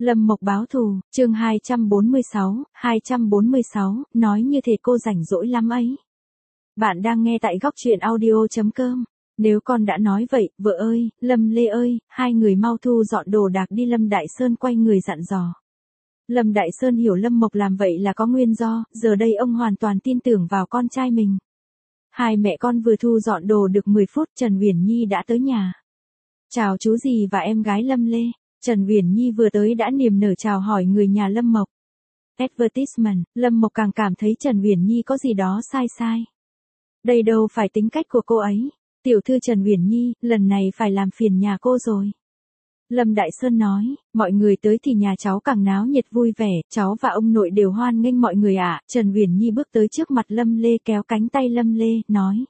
Lâm Mộc báo thù, chương 246, nói như thể cô rảnh rỗi lắm ấy. Bạn đang nghe tại góc truyện audio.com. Nếu con đã nói vậy, vợ ơi, Lâm Lê ơi, hai người mau thu dọn đồ đạc đi. Lâm Đại Sơn quay người dặn dò. Lâm Đại Sơn hiểu Lâm Mộc làm vậy là có nguyên do, giờ đây ông hoàn toàn tin tưởng vào con trai mình. Hai mẹ con vừa thu dọn đồ được 10 phút, Trần Uyển Nhi đã tới nhà. Chào chú dì và em gái Lâm Lê. Trần Uyển Nhi vừa tới đã niềm nở chào hỏi người nhà Lâm Mộc. Advertisement, Lâm Mộc càng cảm thấy Trần Uyển Nhi có gì đó sai. Đây đâu phải tính cách của cô ấy. Tiểu thư Trần Uyển Nhi, lần này phải làm phiền nhà cô rồi. Lâm Đại Sơn nói, mọi người tới thì nhà cháu càng náo nhiệt vui vẻ, cháu và ông nội đều hoan nghênh mọi người ạ. Trần Uyển Nhi bước tới trước mặt Lâm Lê kéo cánh tay Lâm Lê, nói.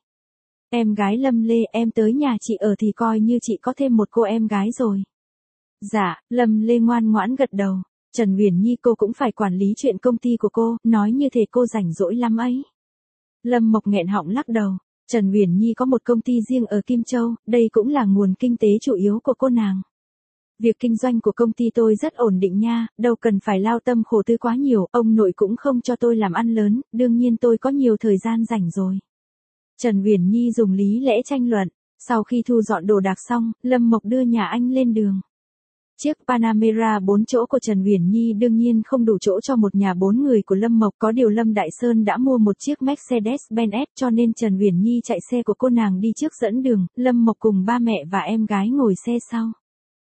Em gái Lâm Lê, em tới nhà chị ở thì coi như chị có thêm một cô em gái rồi. Dạ, Lâm Lê ngoan ngoãn gật đầu. Trần Uyển Nhi, cô cũng phải quản lý chuyện công ty của cô, nói như thể cô rảnh rỗi lắm ấy. Lâm Mộc nghẹn họng lắc đầu. Trần Uyển Nhi có một công ty riêng ở Kim Châu, đây cũng là nguồn kinh tế chủ yếu của cô nàng. Việc kinh doanh của công ty tôi rất ổn định nha, đâu cần phải lao tâm khổ tư quá nhiều, ông nội cũng không cho tôi làm ăn lớn, đương nhiên tôi có nhiều thời gian rảnh rồi. Trần Uyển Nhi dùng lý lẽ tranh luận. Sau khi thu dọn đồ đạc xong, Lâm Mộc đưa nhà anh lên đường. Chiếc Panamera 4 chỗ của Trần Uyển Nhi đương nhiên không đủ chỗ cho một nhà 4 người của Lâm Mộc, có điều Lâm Đại Sơn đã mua một chiếc Mercedes-Benz S cho nên Trần Uyển Nhi chạy xe của cô nàng đi trước dẫn đường, Lâm Mộc cùng ba mẹ và em gái ngồi xe sau.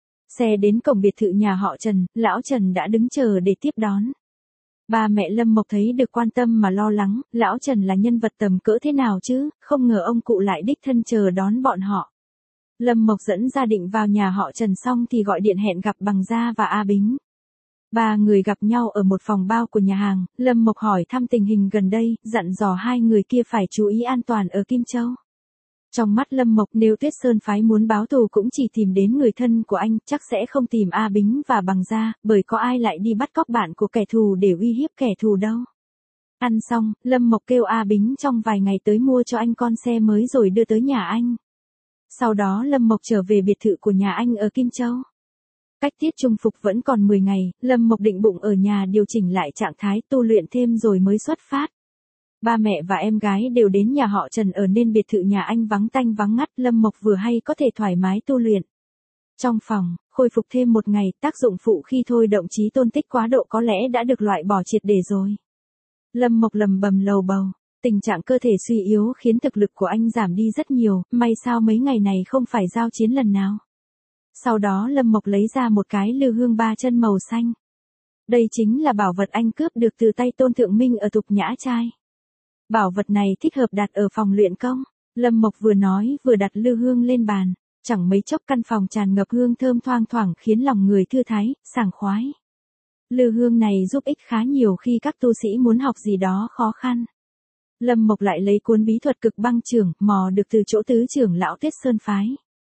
Xe đến cổng biệt thự nhà họ Trần, lão Trần đã đứng chờ để tiếp đón. Ba mẹ Lâm Mộc thấy được quan tâm mà lo lắng, lão Trần là nhân vật tầm cỡ thế nào chứ, không ngờ ông cụ lại đích thân chờ đón bọn họ. Lâm Mộc dẫn gia định vào nhà họ Trần xong thì gọi điện hẹn gặp Bằng Gia và A Bính. Ba người gặp nhau ở một phòng bao của nhà hàng, Lâm Mộc hỏi thăm tình hình gần đây, dặn dò hai người kia phải chú ý an toàn ở Kim Châu. Trong mắt Lâm Mộc, nếu Tuyết Sơn phái muốn báo thù cũng chỉ tìm đến người thân của anh, chắc sẽ không tìm A Bính và Bằng Gia, bởi có ai lại đi bắt cóc bạn của kẻ thù để uy hiếp kẻ thù đâu. Ăn xong, Lâm Mộc kêu A Bính trong vài ngày tới mua cho anh con xe mới rồi đưa tới nhà anh. Sau đó Lâm Mộc trở về biệt thự của nhà anh ở Kim Châu. Cách tiết trung phục vẫn còn 10 ngày, Lâm Mộc định bụng ở nhà điều chỉnh lại trạng thái tu luyện thêm rồi mới xuất phát. Ba mẹ và em gái đều đến nhà họ Trần ở nên biệt thự nhà anh vắng tanh vắng ngắt, Lâm Mộc vừa hay có thể thoải mái tu luyện. Trong phòng, khôi phục thêm một ngày, tác dụng phụ khi thôi động chí tôn tích quá độ có lẽ đã được loại bỏ triệt để rồi. Lâm Mộc lầm bầm lầu bầu. Tình trạng cơ thể suy yếu khiến thực lực của anh giảm đi rất nhiều, may sao mấy ngày này không phải giao chiến lần nào. Sau đó Lâm Mộc lấy ra một cái lư hương 3 chân màu xanh. Đây chính là bảo vật anh cướp được từ tay Tôn Thượng Minh ở Thục Nhã Trai. Bảo vật này thích hợp đặt ở phòng luyện công. Lâm Mộc vừa nói vừa đặt lư hương lên bàn. Chẳng mấy chốc căn phòng tràn ngập hương thơm thoang thoảng khiến lòng người thư thái, sảng khoái. Lư hương này giúp ích khá nhiều khi các tu sĩ muốn học gì đó khó khăn. Lâm Mộc lại lấy cuốn bí thuật cực băng trưởng, mò được từ chỗ tứ trưởng lão Tuyết Sơn phái.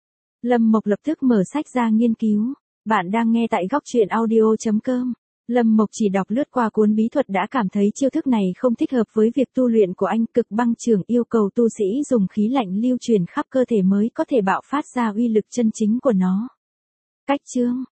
Lâm Mộc lập tức mở sách ra nghiên cứu. Bạn đang nghe tại góc truyện audio.com. Lâm Mộc chỉ đọc lướt qua cuốn bí thuật đã cảm thấy chiêu thức này không thích hợp với việc tu luyện của anh. Cực băng trưởng yêu cầu tu sĩ dùng khí lạnh lưu truyền khắp cơ thể mới có thể bạo phát ra uy lực chân chính của nó. Cách chương,